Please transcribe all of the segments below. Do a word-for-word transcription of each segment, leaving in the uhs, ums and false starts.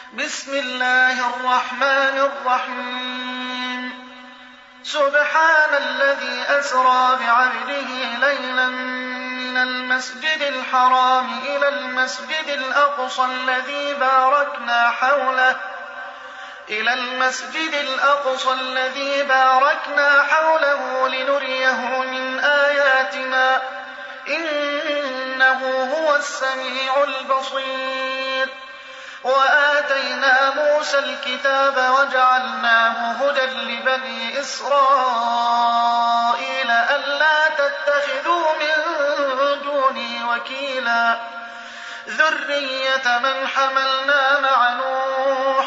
بسم الله الرحمن الرحيم سبحان الذي أسرى بعبده ليلا من المسجد الحرام إلى المسجد الأقصى الذي باركنا حوله إلى المسجد الأقصى الذي باركنا حوله لنريه من آياتنا إنه هو السميع البصير وآتينا موسى الكتاب وجعلناه هدى لبني إسرائيل ألا تتخذوا من دوني وكيلا ذرية من حملنا مع نوح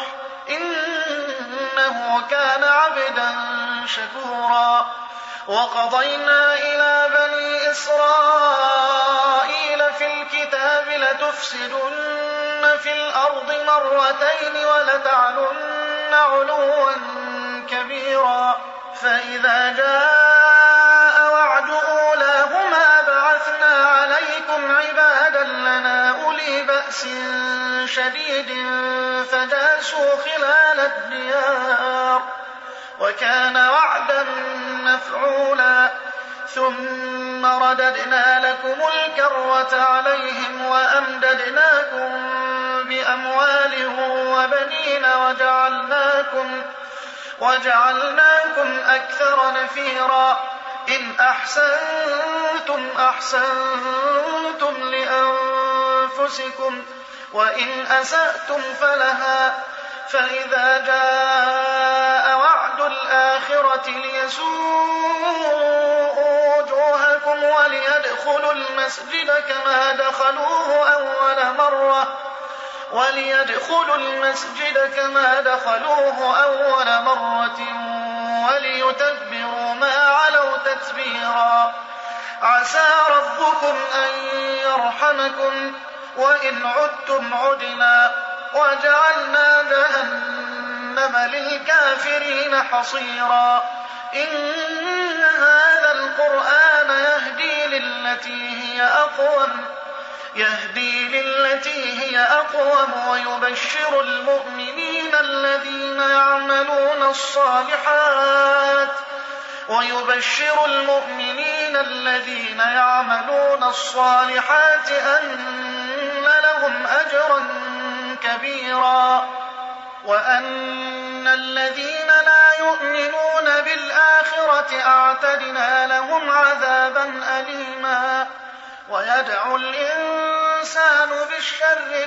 إنه كان عبدا شكورا وقضينا إلى بني إسرائيل في الكتاب لتفسدن في الأرض مرتين ولتعلن علوا كبيرا فإذا جاء وعد أولاهما بعثنا عليكم عبادا لنا أولي بأس شديد فجاسوا خلال الديار وكان وعدا مفعولا ثم رددنا لكم الكرة عليهم وأمددناكم بأموال وبنين وجعلناكم, وجعلناكم أكثر نفيرا إن أحسنتم أحسنتم لأنفسكم وإن أسأتم فلها فإذا جاء وعد الآخرة ليسوءوا وجوهكم وليدخلوا المسجد كما دخلوه أول مرة وليدخلوا المسجد كما دخلوه أول مرة وليتبروا ما علوا تتبيرا عسى ربكم أن يرحمكم وإن عدتم عدنا وجعلنا جهنم للكافرين حصيرا إن هذا القرآن يهدي للتي هي أقوم يهدي للتي هي أقوم ويبشر المؤمنين الذين يعملون الصالحات ويبشر المؤمنين الذين يعملون الصالحات أن لهم أجرا كبيرا وأن الذين لا يؤمنون بالآخرة أعتدنا لهم عذابا أليما ويدعو الإنسان بالشر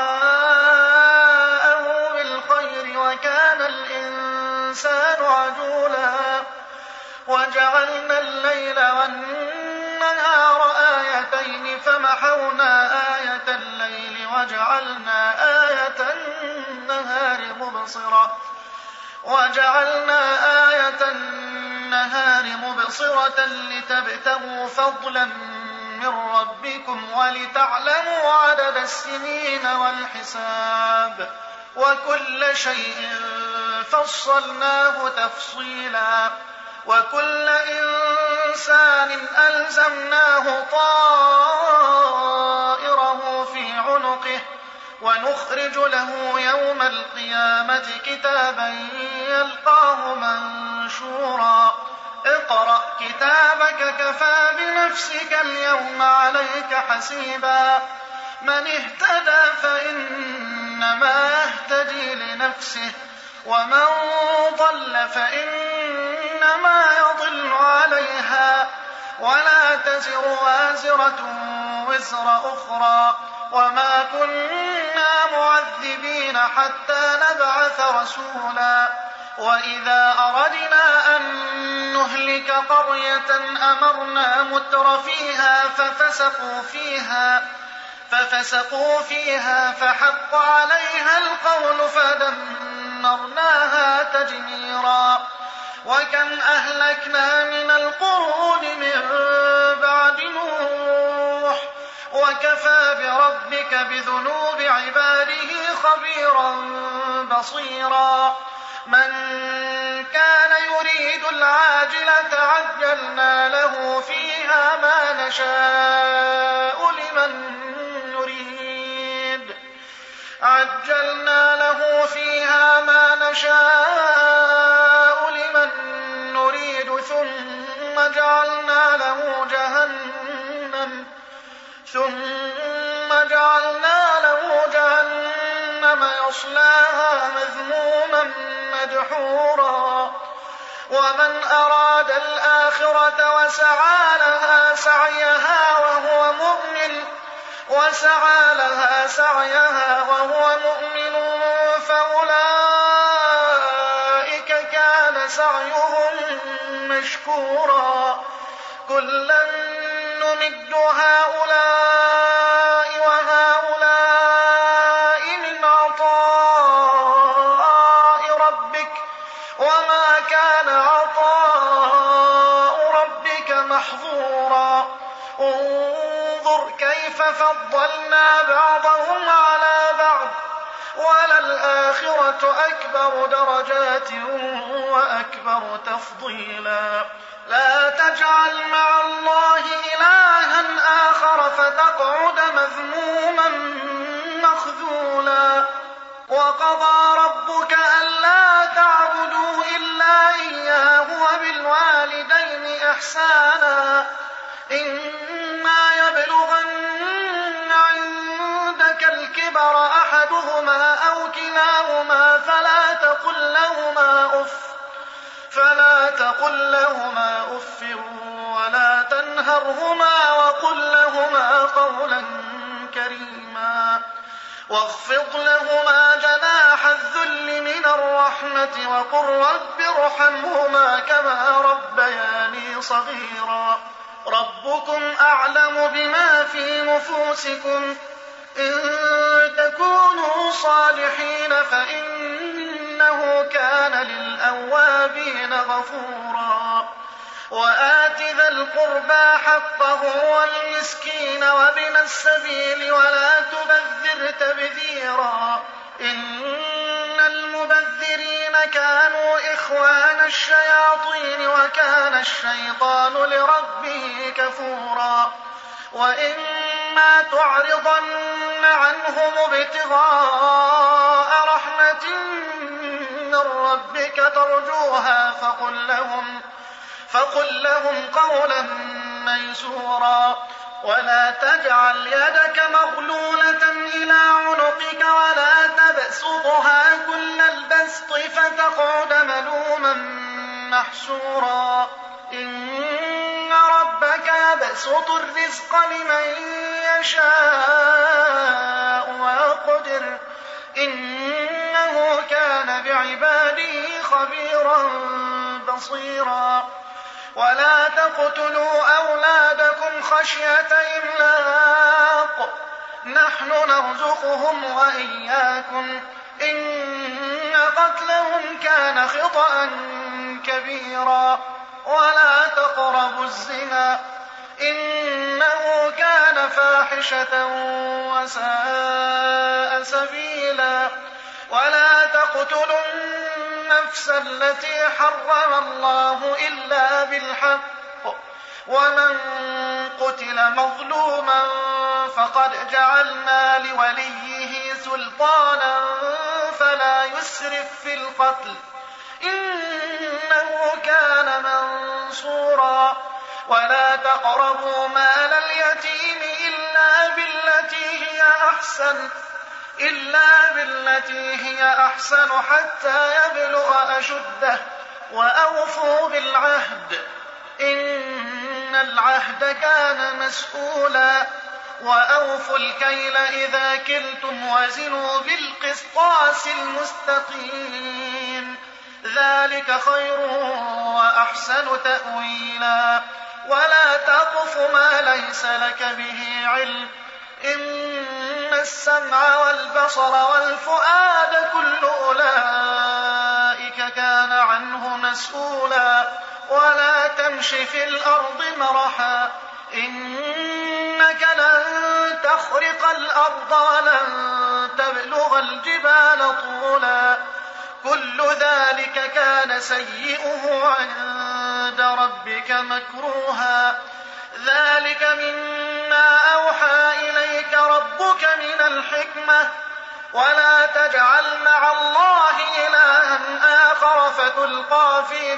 دعاءه بالخير وكان الإنسان عجولا وجعلنا الليل والنهار آيتين فمحونا آية الليل وجعلنا آية النهار مبصرة وجعلنا آية النهار مبصرة لتبتغوا فضلا من ربكم ولتعلموا عدد السنين والحساب وكل شيء فصلناه تفصيلا وكل إنسان ألزمناه طائره في عنقه ونخرج له يوم القيامة كتابا يلقاه منشورا اقرأ كتابك كفى بنفسك اليوم عليك حسيبا من اهتدى فإنما يهتدي لنفسه ومن ضل فإنما يضل عليها ولا تزر وازرة وزر أخرى وما كنا معذبين حتى نبعث رسولا وإذا أردنا أن نهلك قرية أمرنا متر فيها ففسقوا فيها ففسقوا فيها فحق عليها القول فدمرناها تدميرا وكم أهلكنا من القرون من بعد نوح وكفى بربك بذنوب عباده خبيرا بصيرا من كان يريد العاجلة عجلنا له فيها ما نشاء لمن نريد عجلنا له نشاء لمن نريد ثم جعلنا له جهنم ثم جعلنا له جهنم يصلاها مذموما مدحورا ومن أراد الآخرة وسعى لها سعيها وهو مؤمن وسعى لها سعيها وهو مؤمن فأولئك كان سعيهم مشكورا كلا نمد هؤلاء وهؤلاء من عطاء ربك وما كان عطاء ربك محظورا انظر كيف فضلنا بعضهم على بعض وللآخرة أكبر درجات وأكبر تفضيلا لا تجعل مع الله إلها آخر فتقعد مذموما مخذولا وقضى ربك ألا تعبدوا إلا إياه وبالوالدين إحسانا إما يبلغن عندك الكبر أحدهما أو كلاهما فلا تقل لهما أف فلا تقل لهما أف ولا تنهرهما وقل لهما قولا كريما واخفض لهما جناح الذل من الرحمة وقل رب ارحمهما كما ربياني صغيرا ربكم أعلم بما في نفوسكم إن تكونوا صالحين فإنه كان للأوابين غفورا وآت ذا القربى حقه والمسكين وابن السبيل ولا تبذر تبذيرا إن المبذرين كانوا إخوان الشياطين وكان الشيطان لربه كفورا وإما تعرضن عنهم ابتغاء رحمة من ربك ترجوها فقل لهم, فقل لهم قولا ميسورا ولا تجعل يدك مغلولة إلى عنقك ولا تبسطها كل البسط فتقعد ملوما محسورا إن ربك يبسط الرزق لمن يشاء ويقدر إنه كان بعباده خبيرا بصيرا ولا تقتلوا أولادكم خشية إملاق نحن نرزقهم وإياكم إن قتلهم كان خطأ كبيرا ولا تقربوا الزنا إنه كان فاحشة وساء سبيلا ولا تقتلوا النفس التي حرم الله إلا بالحق ومن قتل مظلوما فقد جعلنا لوليه سلطانا فلا يسرف في القتل إنه كان منصورا ولا تقربوا مال اليتيم إلا بالتي هي أحسن إلا بالتي هي أحسن حتى يبلغ أشده وأوفوا بالعهد إن العهد كان مسؤولا وأوفوا الكيل إذا كلتم وزنوا بالقسطاس المستقيم ذلك خير وأحسن تأويلا ولا تقف ما ليس لك به علم إن السمع والبصر والفؤاد كل أولئك كان عنه مسؤولا ولا تمش في الأرض مرحا إنك لن تخرق الأرض ولن تبلغ الجبال طولا كل ذلك كان سيئه عند ربك مكروها ذلك مما أوحى إليك ربك من الحكمة ولا تجعل مع الله إلها يلقى في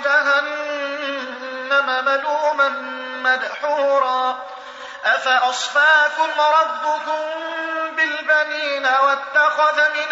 جهنم ملوما مدحورا أفأصفاكم ربكم بالبنين واتخذ من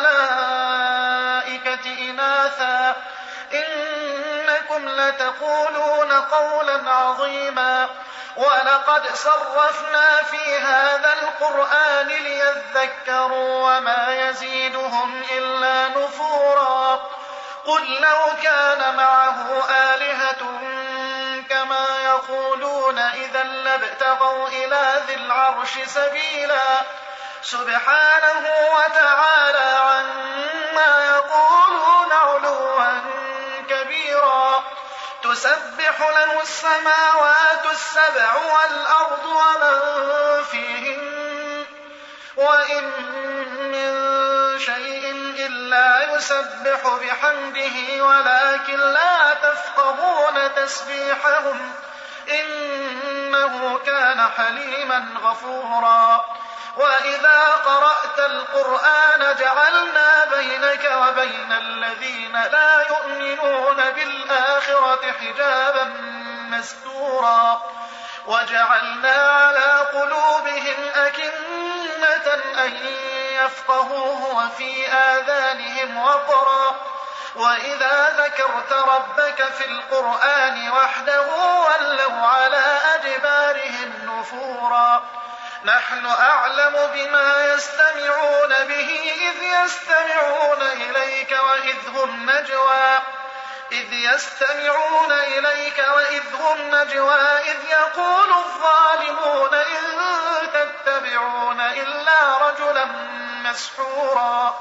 الملائكة إناثا إنكم لتقولون قولا عظيما ولقد صرفنا في هذا القرآن ليذكروا وما يزيدهم إلا نفورا قل لو كان معه آلهة كما يقولون إذا لابتغوا إلى ذي العرش سبيلا سبحانه وتعالى عما يقولون علوا كبيرا تسبح له السماوات السبع والأرض ومن فيهن وإن من شيء إلا يسبح بحمده ولكن لا تفقهون تسبيحهم إنه كان حليما غفورا وإذا قرأت القرآن جعلنا بينك وبين الذين لا يؤمنون بالآخرة حجابا مستورا وجعلنا على قلوبهم أكنة أن يفقهوه وفي آذانهم وقرا وإذا ذكرت ربك في القرآن وحده ولوا على أدبارهم نفورا نحن أعلم بما يستمعون به إذ يستمعون إليك وإذ هم نجوى إذ يستمعون إليك وإذ هم نجوى إذ يقول الظالمون إن تتبعون إلا رجلا مسحورا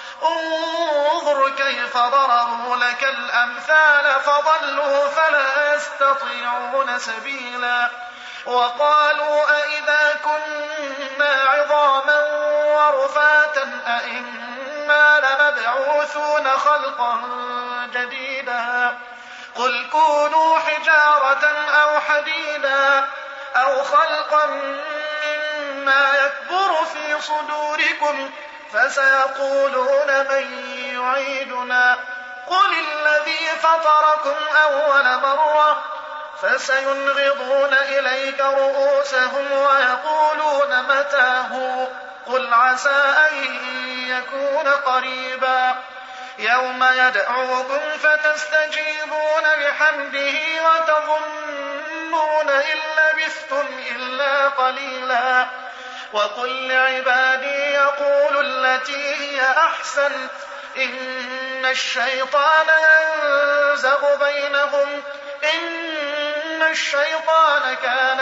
انظر كيف ضربوا لك الأمثال فضلوا فلا يستطيعون سبيلا وقالوا أئذا كنا عظاما ورفاتا أئنا لمبعوثون خلقا جديدا قل كونوا حجارة أو حديدا أو خلقا مما يكبر في صدوركم فسيقولون من يعيدنا قل الذي فطركم أول مرة فسينغضون إليك رؤوسهم ويقولون متى قل عسى أن يكون قريبا يوم يدعوكم فتستجيبون بحمده وتظنون إن لبثتم إلا قليلا وقل لعبادي يقولوا التي هي أحسن إن الشيطان ينزغ بينهم إن الشيطان كان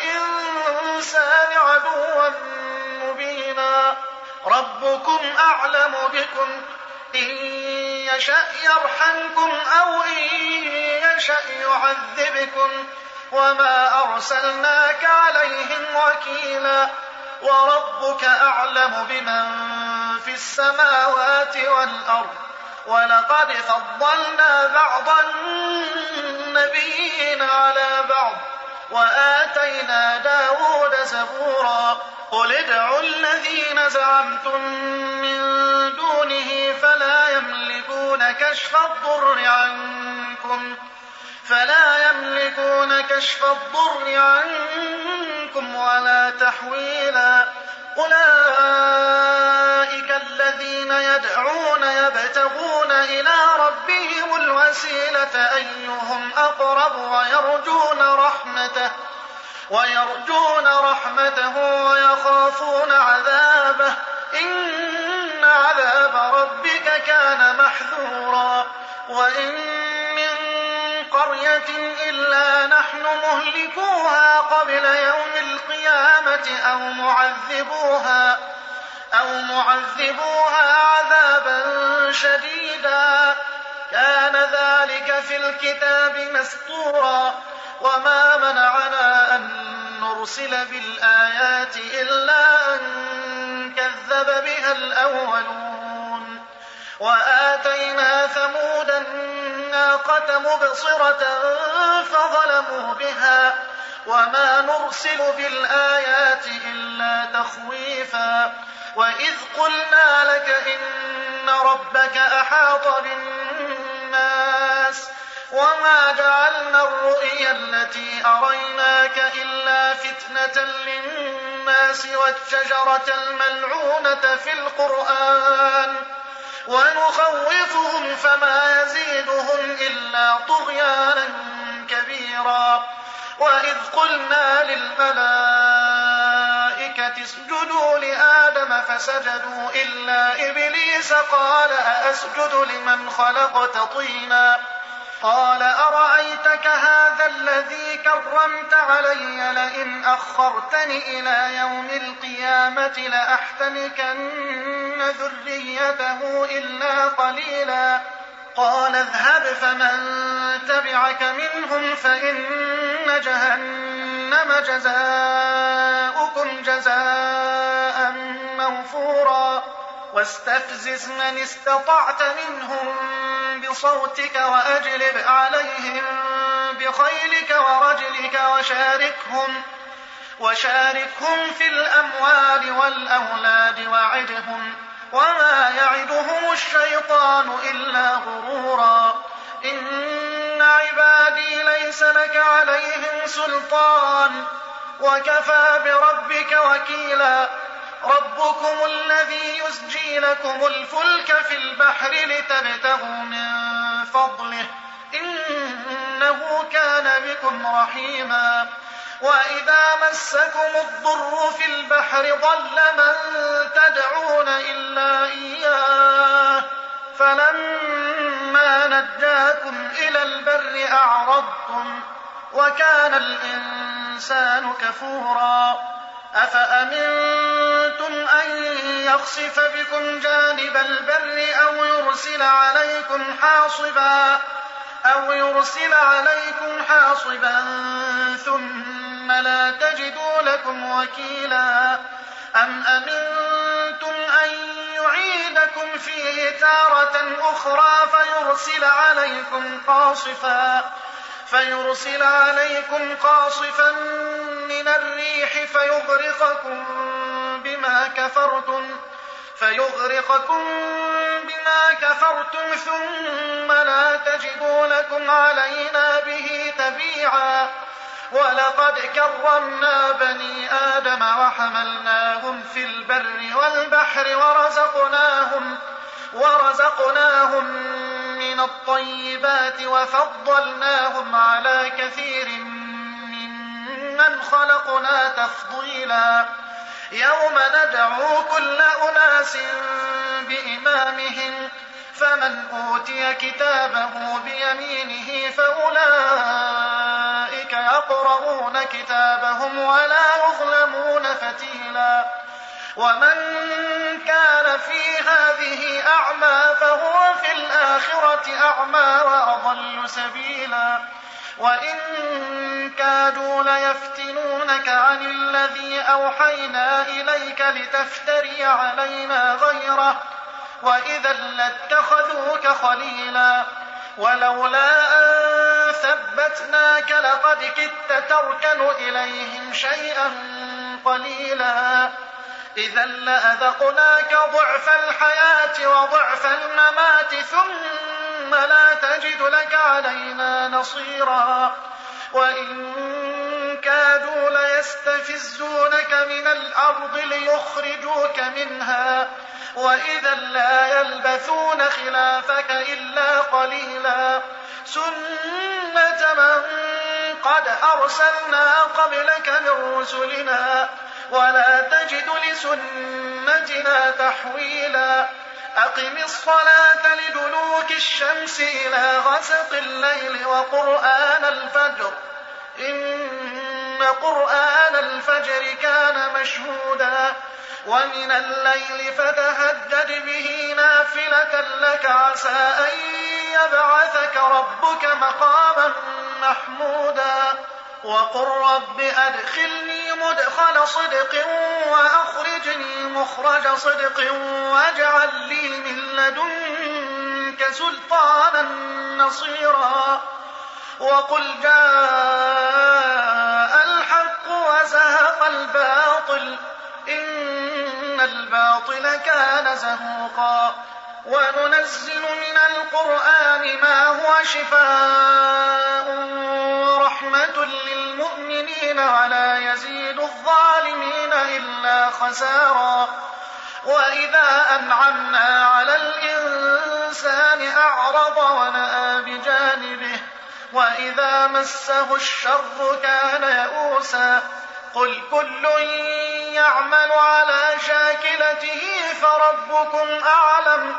للإنسان عدوا مبينا ربكم أعلم بكم إن يشأ يرحمكم أو إن يشأ يعذبكم وما أرسلناك عليهم وكيلا وربك أعلم بمن في السماوات والأرض ولقد فضلنا بعض النبيين على بعض وآتينا داود زبورا قل ادعوا الذين زعمتم من دونه فلا يملكون كشف الضر عنكم فلا يملكون كشف الضر عنكم ولا تحويلا أولئك الذين يدعون يبتغون إلى ربهم الوسيلة أيهم أقرب ويرجون رحمته ويرجون رحمته ويخافون عذابه إن عذاب ربك كان محذورا وإن من قرية إلا نحن مهلكوها قبل يوم القيامة أو معذبوها أو معذبوها عذابا شديدا كان ذلك في الكتاب مسطورا وما منعنا أن نرسل بالآيات إلا أن كذب بها الأولون وآتينا ثمود الناقة مبصرة فظلموا بها وما نرسل بالآيات إلا تخويفا وإذ قلنا لك إن ربك أحاط بالناس الناس وما جعلنا الرؤيا التي أريناك إلا فتنة للناس والشجرة الملعونة في القرآن ونخوفهم فما يزيدهم إلا طغيانا كبيرا. وإذ قلنا للملائكة اسجدوا لآدم فسجدوا إلا إبليس قال أأسجد لمن خلقت طينا قال أرأيتك هذا الذي كرمت علي لئن أخرتني إلى يوم القيامة لأحتنكن ذريته إلا قليلا. قال اذهب فمن تبعك منهم فإن جهنم جزاؤكم جزاء موفورا. واستفزز من استطعت منهم بصوتك وأجلب عليهم بخيلك ورجلك وشاركهم, وشاركهم في الأموال والأولاد وعدهم وما يعدهم الشيطان إلا غرورا. إن عبادي ليس لك عليهم سلطان وكفى بربك وكيلا. ربكم الذي يسجي لكم الفلك في البحر لتبتغوا من فضله إنه كان بكم رحيما. وإذا مسكم الضر في البحر ضل من تدعون إلا إياه فلما نجاكم إلى البر أعرضتم وكان الإنسان كفورا. أفأمنتم أن يخسف بكم جانب البر أو يرسل عليكم حاصبا أو يرسل عليكم حاصبا ثم لا تجدوا لكم وكيلا. أم أمنتم أن يعيدكم فيه تارة أخرى فيرسل عليكم قاصفا فيرسل عليكم قاصفا من الريح فيغرقكم بما كفرتم فيغرقكم بما كفرتم ثم لا تجدوا لكم علينا به تبيعا. ولقد كرمنا بني آدم وحملناهم في البر والبحر ورزقناهم ورزقناهم من الطيبات وفضلناهم على كثير ممن خلقنا تفضيلا. يوم ندعو كل أناس بإمامهم فمن أوتي كتابه بيمينه فأولئك يقرؤون كتابهم ولا يظلمون فتيلا. ومن كان في هذه أعمى فهو في الآخرة أعمى وأضل سبيلا. وإن كادوا ليفتنونك عن الذي أوحينا إليك لتفتري علينا غيره وإذا لاتخذوك خليلا. ولولا أن ثبتناك لقد كدت تركن إليهم شيئا قليلا. إذا لأذقناك ضعف الحياة وضعف الممات ثم لا تجد لك علينا نصيرا. وإن كادوا ليستفزونك من الأرض ليخرجوك منها وإذا لا يلبثون خلافك إلا قليلا. سنة من قد أرسلنا قبلك من رسلنا ولا تجد لسنتنا تحويلا. أقم الصلاة لدلوك الشمس إلى غسق الليل وقرآن الفجر إن قرآن الفجر كان مشهودا. ومن الليل فتهجد به نافلة لك عسى أن يبعثك ربك مقاما محمودا. وقل رب أدخلني مدخل صدق وأخرجني مخرج صدق واجعل لي من لدنك سلطانا نصيرا. وقل جاء الحق وزهق الباطل إن الباطل كان زهوقا. وننزل من القرآن ما هو شفاء ورحمة للمؤمنين ولا يزيد الظالمين إلا خسارا وإذا أنعمنا على الإنسان أعرض ونأى بجانبه وإذا مسه الشر كان يئوسا قل كل يعمل على شاكلته فربكم أعلم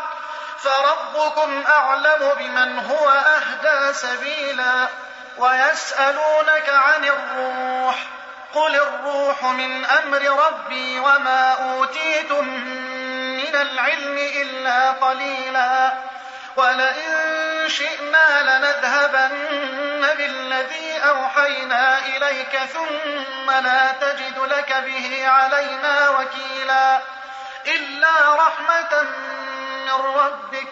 فربكم أعلم بمن هو أهدى سبيلا ويسألونك عن الروح قل الروح من أمر ربي وما أوتيتم من العلم إلا قليلا ولئن شئنا لنذهبن بالذي أوحينا إليك ثم لا تجد لك به علينا وكيلا إلا رحمة من ربك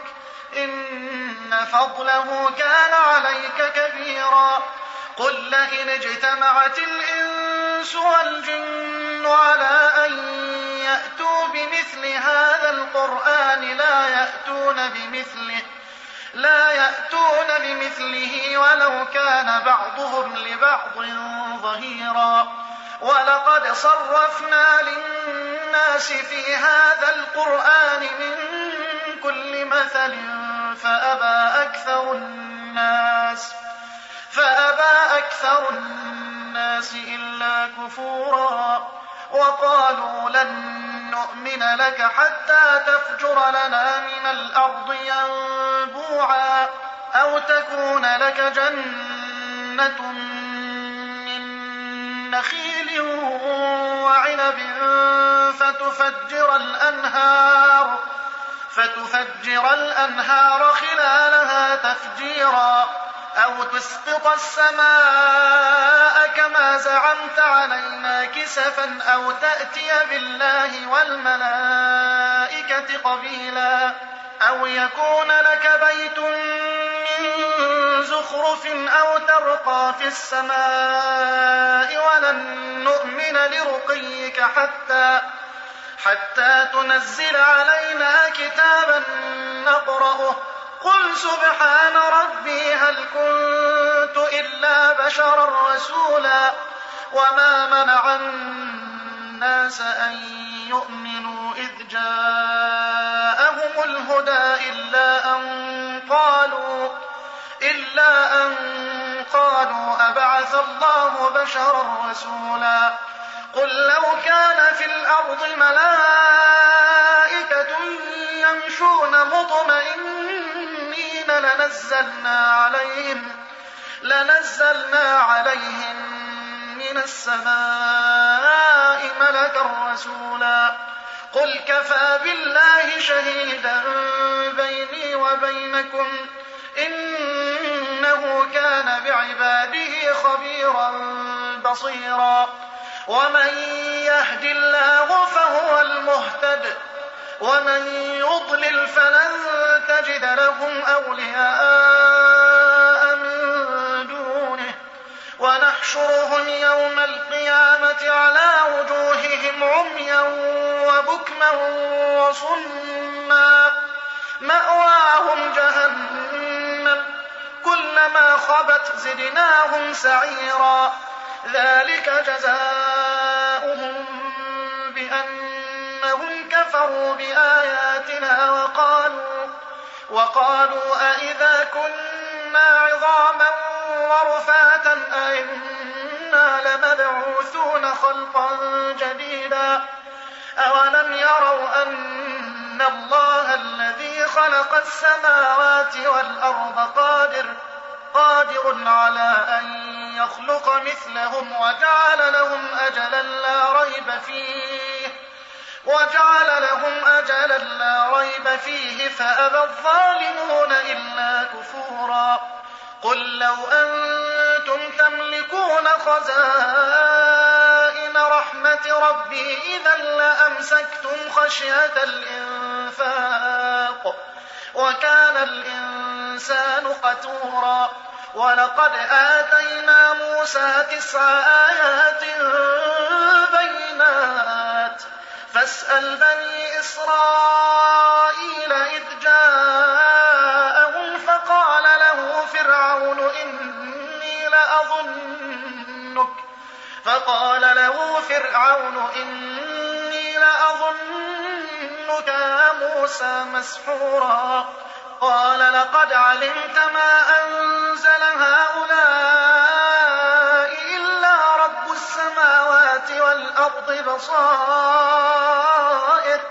إن فضله كان عليك كبيرا قل لئن اجتمعت الإنس والجن على أن يأتوا بمثل هذا القرآن لا يأتون بمثله لا يأتون بمثله ولو كان بعضهم لبعض ظهيرا ولقد صرفنا للناس في هذا القرآن من كل مثل فأبى أكثر الناس فأبى أكثر الناس إلا كفورا وقالوا لن نؤمن لك حتى تفجر لنا من الأرض ينبوعا أو تكون لك جنة من نخيل وعنب فتفجر الأنهار فتفجر الأنهار خلالها تفجيرا أو تسقط السماء كما زعمت علينا كسفا أو تأتي بالله والملائكة قبيلا أو يكون لك بيت من زخرف أو ترقى في السماء ولن نؤمن لرقيك حتى حتى تنزل علينا كتابا نقرأه قل سبحان ربي هل كنت إلا بشرا رسولا وما منع الناس أن يؤمنوا إذ جاءهم الهدى إلا أن قالوا إلا أن قالوا أبعث الله بشرا رسولا قل لو كان في الأرض ملائكة يمشون مطمئنين لنزلنا عليهم لنزلنا عليهم من السماء ملكا رسولا قل كفى بالله شهيدا بيني وبينكم إنه كان بعباده خبيرا بصيرا ومن يهد الله فهو المهتد ومن يضلل فلن تجد لهم أولياء من دونه ونحشرهم يوم القيامة على وجوههم عميا وبكما وصما مأواهم جهنم كلما خبت زدناهم سعيرا ذلك جزاؤهم بأنهم كفروا بآياتنا وقالوا وقالوا أئذا كنا عظاما ورفاتا أئنا لمبعوثون خلقا جديدا أولم يروا أن الله الذي خلق السماوات والأرض قادر قادر على أن يخلق مثلهم وجعل لهم أجلا لا ريب فيه وجعل لهم أجلا لا ريب فيه فأبى الظالمون إلا كفورا قل لو أنتم تملكون خزائن رحمة ربي إذا لأمسكتم خشية الإنفاق وكان الإنسان قتورا ولقد آتينا موسى تسع آيات بينات فاسأل بني إسرائيل إذ جاءهم فقال له فرعون إني لأظنك فقال له فرعون إني لأظنك يا موسى مسحورا قال لقد علمت ما أنزل هؤلاء إلا رب السماوات والأرض بصائر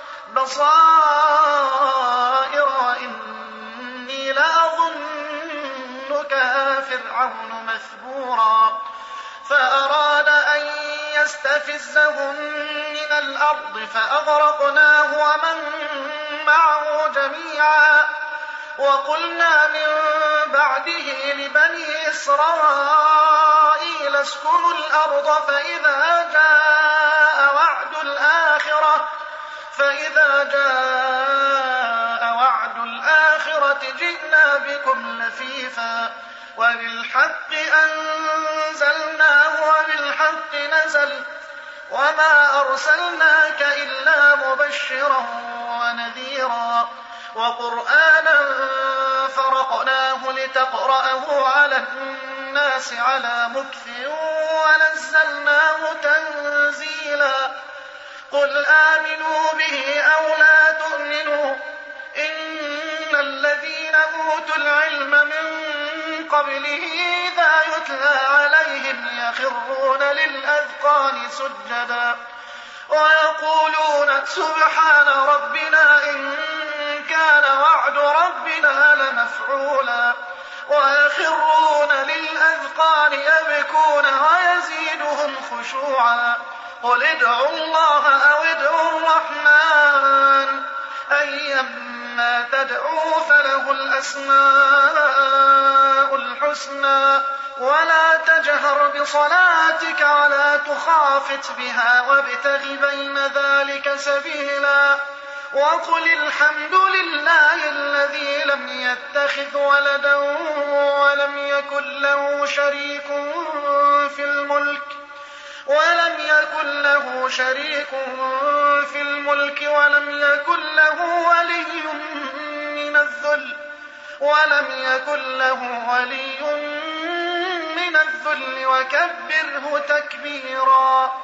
بصائر وإني لأظنك يا فرعون مثبورا فأراد أن يستفزهم من الأرض فأغرقناه ومن معه جميعا وقلنا من بعده لبني إسرائيل اسكنوا الأرض فإذا جاء وعد الآخرة فإذا جاء وعد الآخرة جئنا بكم لفيفا وبالحق أنزلناه وبالحق نزل وما أرسلناك إلا مبشرا ونذيرا وقرآنا فرقناه لتقرأه على الناس على مكث ونزلناه تنزيلا قل آمنوا به أو لا تؤمنوا إن الذين أوتوا العلم من قبله إذا يتلى عليهم يخرون للأذقان سجدا ويقولون سبحان ربنا إن كان وعد ربنا لمفعولا ويخرون للأذقان يبكون ويزيدهم خشوعا قل ادعوا الله أو ادعوا الرحمن أيما تدعوا فله الأسماء الحسنى ولا تجهر بصلاتك ولا تخافت بها وابتغ بين ذلك سبيلا وقل الحمد لله الذي لم يتخذ ولدا ولم يكن له شريك في الملك ولم يكن له شريك في الملك ولم يكن له ولي من الذل ولم يكن له ولي من الذل وكبره تكبيرا